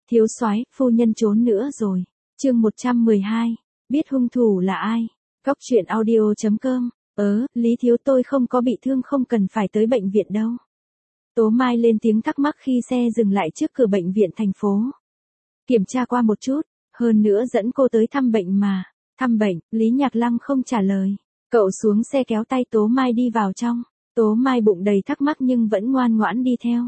Thiếu soái, phu nhân trốn nữa rồi. Chương 112. Biết hung thủ là ai? Cóc truyện audio.com. Lý thiếu tôi không có bị thương, không cần phải tới bệnh viện đâu. Tố Mai lên tiếng thắc mắc khi xe dừng lại trước cửa bệnh viện thành phố. Kiểm tra qua một chút, hơn nữa dẫn cô tới thăm bệnh mà. Thăm bệnh, Lý Nhạc Lăng không trả lời. Cậu xuống xe kéo tay Tố Mai đi vào trong. Tố Mai bụng đầy thắc mắc nhưng vẫn ngoan ngoãn đi theo.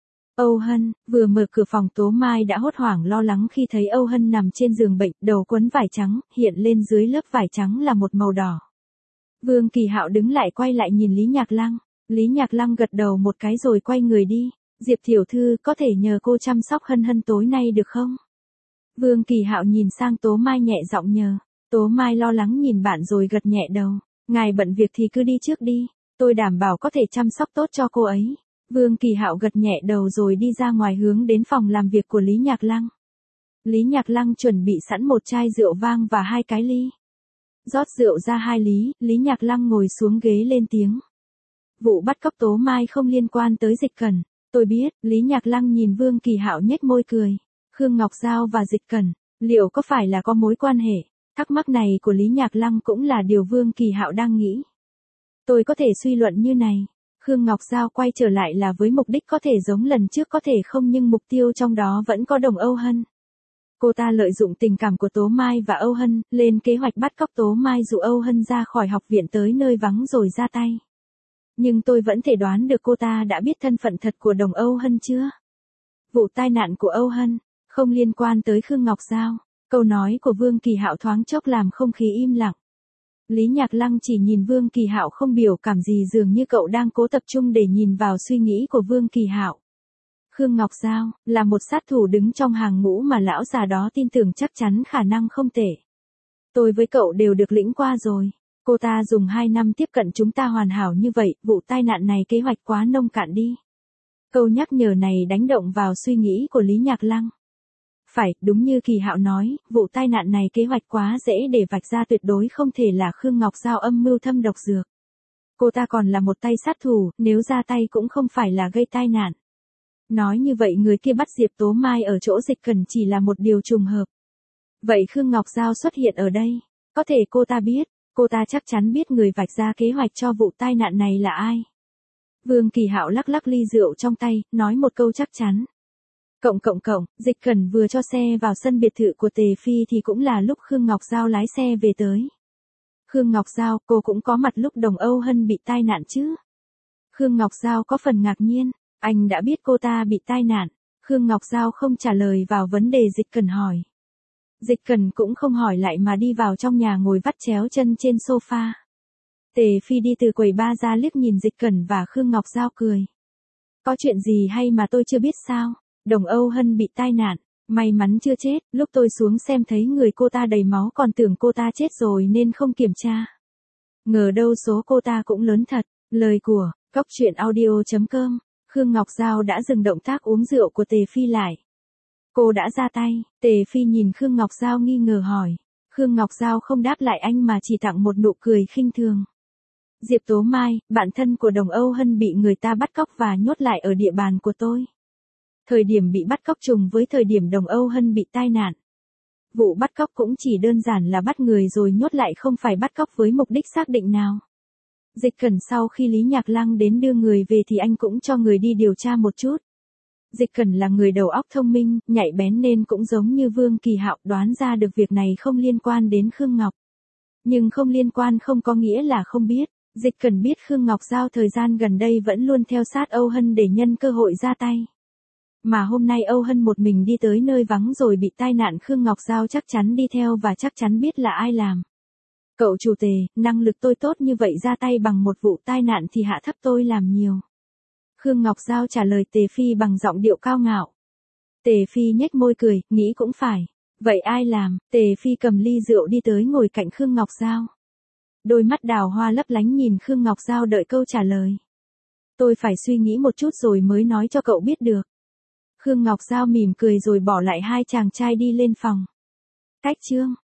Âu Hân, vừa mở cửa phòng Tố Mai đã hốt hoảng lo lắng khi thấy Âu Hân nằm trên giường bệnh, đầu quấn vải trắng, hiện lên dưới lớp vải trắng là một màu đỏ. Vương Kỳ Hạo đứng lại quay lại nhìn Lý Nhạc Lăng. Lý Nhạc Lăng gật đầu một cái rồi quay người đi. Diệp tiểu thư, có thể nhờ cô chăm sóc Hân Hân tối nay được không? Vương Kỳ Hạo nhìn sang Tố Mai nhẹ giọng nhờ. Tố Mai lo lắng nhìn bạn rồi gật nhẹ đầu. Ngài bận việc thì cứ đi trước đi, tôi đảm bảo có thể chăm sóc tốt cho cô ấy. Vương Kỳ Hạo gật nhẹ đầu rồi đi ra ngoài hướng đến phòng làm việc của Lý Nhạc Lăng. Lý Nhạc Lăng chuẩn bị sẵn một chai rượu vang và 2 cái ly. Rót rượu ra 2 ly, Lý Nhạc Lăng ngồi xuống ghế lên tiếng. Vụ bắt cóc Tố Mai không liên quan tới Dịch Cẩn. Tôi biết. Lý Nhạc Lăng nhìn Vương Kỳ Hạo nhếch môi cười. Khương Ngọc Giao và Dịch Cẩn, liệu có phải là có mối quan hệ? Thắc mắc này của Lý Nhạc Lăng cũng là điều Vương Kỳ Hạo đang nghĩ. Tôi có thể suy luận như này. Khương Ngọc Giao quay trở lại là với mục đích có thể giống lần trước, có thể không, nhưng mục tiêu trong đó vẫn có Đồng Âu Hân. Cô ta lợi dụng tình cảm của Tố Mai và Âu Hân, lên kế hoạch bắt cóc Tố Mai, dụ Âu Hân ra khỏi học viện tới nơi vắng rồi ra tay. Nhưng tôi vẫn thể đoán được cô ta đã biết thân phận thật của Đồng Âu Hân chưa? Vụ tai nạn của Âu Hân không liên quan tới Khương Ngọc Giao. Câu nói của Vương Kỳ Hạo thoáng chốc làm không khí im lặng. Lý Nhạc Lăng chỉ nhìn Vương Kỳ Hạo không biểu cảm gì, dường như cậu đang cố tập trung để nhìn vào suy nghĩ của Vương Kỳ Hạo. Khương Ngọc Giao là một sát thủ đứng trong hàng ngũ mà lão già đó tin tưởng chắc chắn khả năng không tệ. Tôi với cậu đều được lĩnh qua rồi. Cô ta dùng 2 năm tiếp cận chúng ta hoàn hảo như vậy, vụ tai nạn này kế hoạch quá nông cạn đi. Câu nhắc nhở này đánh động vào suy nghĩ của Lý Nhạc Lăng. Phải, đúng như Kỳ Hạo nói, vụ tai nạn này kế hoạch quá dễ để vạch ra, tuyệt đối không thể là Khương Ngọc Giao âm mưu thâm độc dược. Cô ta còn là một tay sát thủ, nếu ra tay cũng không phải là gây tai nạn. Nói như vậy người kia bắt Diệp Tố Mai ở chỗ Dịch Cẩn chỉ là một điều trùng hợp. Vậy Khương Ngọc Giao xuất hiện ở đây, có thể cô ta biết, cô ta chắc chắn biết người vạch ra kế hoạch cho vụ tai nạn này là ai. Vương Kỳ Hạo lắc lắc ly rượu trong tay, nói một câu chắc chắn. Dịch Cẩn vừa cho xe vào sân biệt thự của Tề Phi thì cũng là lúc Khương Ngọc Giao lái xe về tới. Khương Ngọc Giao, cô cũng có mặt lúc Đồng Âu Hân bị tai nạn chứ? Khương Ngọc Giao có phần ngạc nhiên, anh đã biết cô ta bị tai nạn. Khương Ngọc Giao không trả lời vào vấn đề Dịch Cẩn hỏi. Dịch Cẩn cũng không hỏi lại mà đi vào trong nhà ngồi vắt chéo chân trên sofa. Tề Phi đi từ quầy bar ra liếc nhìn Dịch Cẩn và Khương Ngọc Giao cười. Có chuyện gì hay mà tôi chưa biết sao? Đồng Âu Hân bị tai nạn, may mắn chưa chết, lúc tôi xuống xem thấy người cô ta đầy máu còn tưởng cô ta chết rồi nên không kiểm tra. Ngờ đâu số cô ta cũng lớn thật. Lời của Cóc truyện audio.com. Khương Ngọc Giao đã dừng động tác uống rượu của Tề Phi lại. Cô đã ra tay. Tề Phi nhìn Khương Ngọc Giao nghi ngờ hỏi. Khương Ngọc Giao không đáp lại anh mà chỉ tặng một nụ cười khinh thường. Diệp Tố Mai, bạn thân của Đồng Âu Hân bị người ta bắt cóc và nhốt lại ở địa bàn của tôi. Thời điểm bị bắt cóc trùng với thời điểm Đồng Âu Hân bị tai nạn. Vụ bắt cóc cũng chỉ đơn giản là bắt người rồi nhốt lại, không phải bắt cóc với mục đích xác định nào. Dịch Cẩn sau khi Lý Nhạc Lăng đến đưa người về thì anh cũng cho người đi điều tra một chút. Dịch Cẩn là người đầu óc thông minh, nhạy bén nên cũng giống như Vương Kỳ Hạo đoán ra được việc này không liên quan đến Khương Ngọc. Nhưng không liên quan không có nghĩa là không biết. Dịch Cẩn biết Khương Ngọc Giao thời gian gần đây vẫn luôn theo sát Âu Hân để nhân cơ hội ra tay. Mà hôm nay Âu Hân một mình đi tới nơi vắng rồi bị tai nạn, Khương Ngọc Giao chắc chắn đi theo và chắc chắn biết là ai làm. Cậu chủ Tề, năng lực tôi tốt như vậy, ra tay bằng một vụ tai nạn thì hạ thấp tôi làm nhiều. Khương Ngọc Giao trả lời Tề Phi bằng giọng điệu cao ngạo. Tề Phi nhếch môi cười, nghĩ cũng phải. Vậy ai làm? Tề Phi cầm ly rượu đi tới ngồi cạnh Khương Ngọc Giao. Đôi mắt đào hoa lấp lánh nhìn Khương Ngọc Giao đợi câu trả lời. Tôi phải suy nghĩ một chút rồi mới nói cho cậu biết được. Khương Ngọc Giao mỉm cười rồi bỏ lại 2 chàng trai đi lên phòng. Cách chương